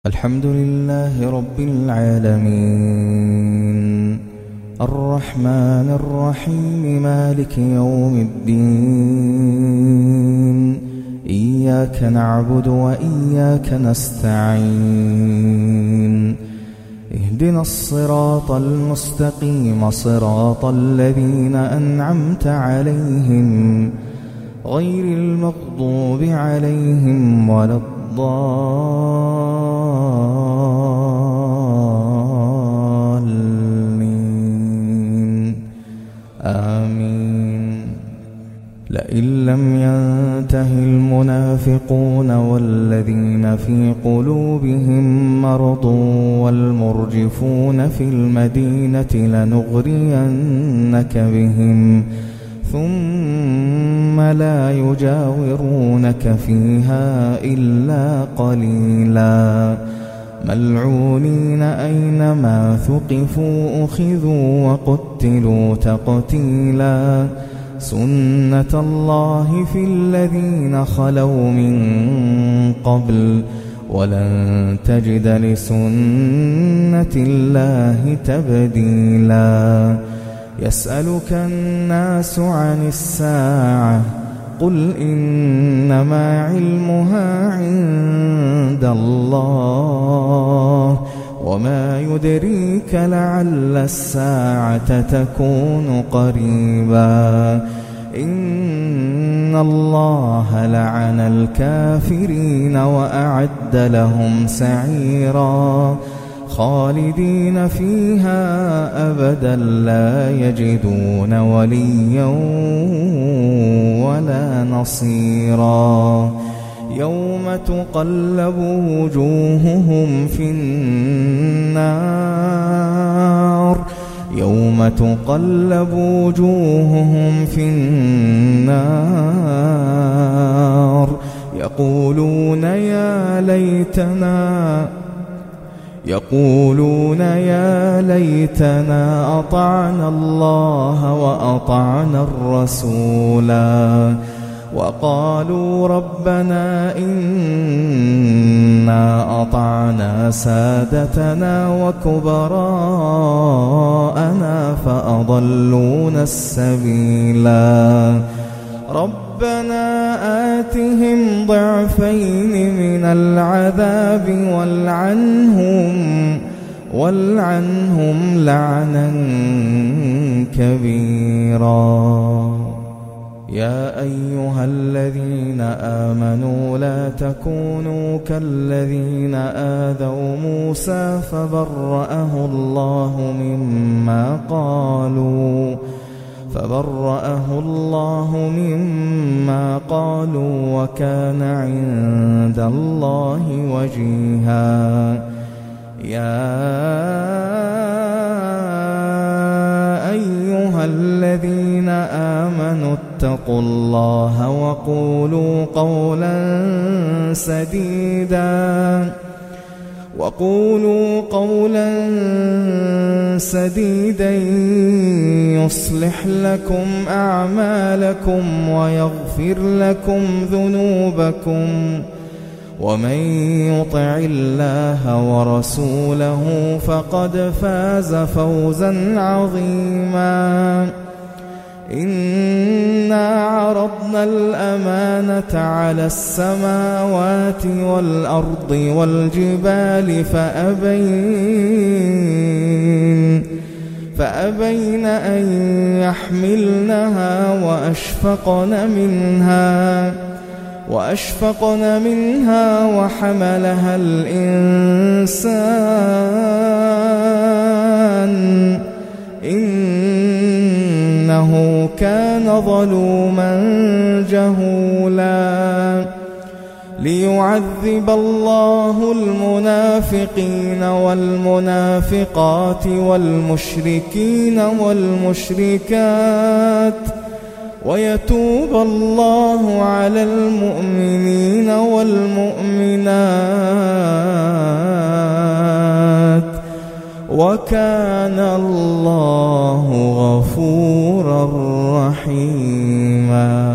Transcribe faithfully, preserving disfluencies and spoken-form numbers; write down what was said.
الحمد لله رب العالمين الرحمن الرحيم مالك يوم الدين إياك نعبد وإياك نستعين اهدنا الصراط المستقيم صراط الذين أنعمت عليهم غير المغضوب عليهم ولا الضالين آمين. لئن لم ينته المنافقون والذين في قلوبهم مرض والمرجفون في المدينة لنغرينك بهم ثم لا يجاورونك فيها إلا قليلا ملعونين أينما ثقفوا أخذوا وقتلوا تقتيلا سنة الله في الذين خلوا من قبل ولن تجد لسنة الله تبديلا. يسألك الناس عن الساعة قل إنما علمها عند الله وما يدريك لعل الساعة تكون قريبا. إن الله لعن الكافرين وأعد لهم سعيرا خالدين فيها أبدا لا يجدون وليا ولا نصيرا. يوم تقلب وجوههم في النار يوم تقلب وجوههم في النار يقولون يا ليتنا يقولون يا ليتنا أطعنا الله وأطعنا الرسولا وقالوا ربنا إنا أطعنا سادتنا وكبراءنا فأضلونا السبيلا. ربنا آتهم ضعفين من العذاب والعنهم والعنهم لعنا كبيرا. يا أيها الذين آمنوا لا تكونوا كالذين آذوا موسى فبرأه الله مما قالوا فبرأه الله مما قالوا وكان عند الله وجيها. يا أيها الذين آمنوا اتقوا الله وقولوا قولا سديدا وقولوا قولا سديدا يصلح لكم أعمالكم ويغفر لكم ذنوبكم ومن يطع الله ورسوله فقد فاز فوزا عظيما. إنا عرضنا الأمانة على السماوات والأرض والجبال فأبين فأبين أن يحملنها وأشفقن منها وأشفقن منها وحملها الإنسان إنه كان ظلوما جهولا. ليعذب الله المنافقين والمنافقات والمشركين والمشركات ويتوب الله على المؤمنين والمؤمنات وكان الله غفورا رحيما.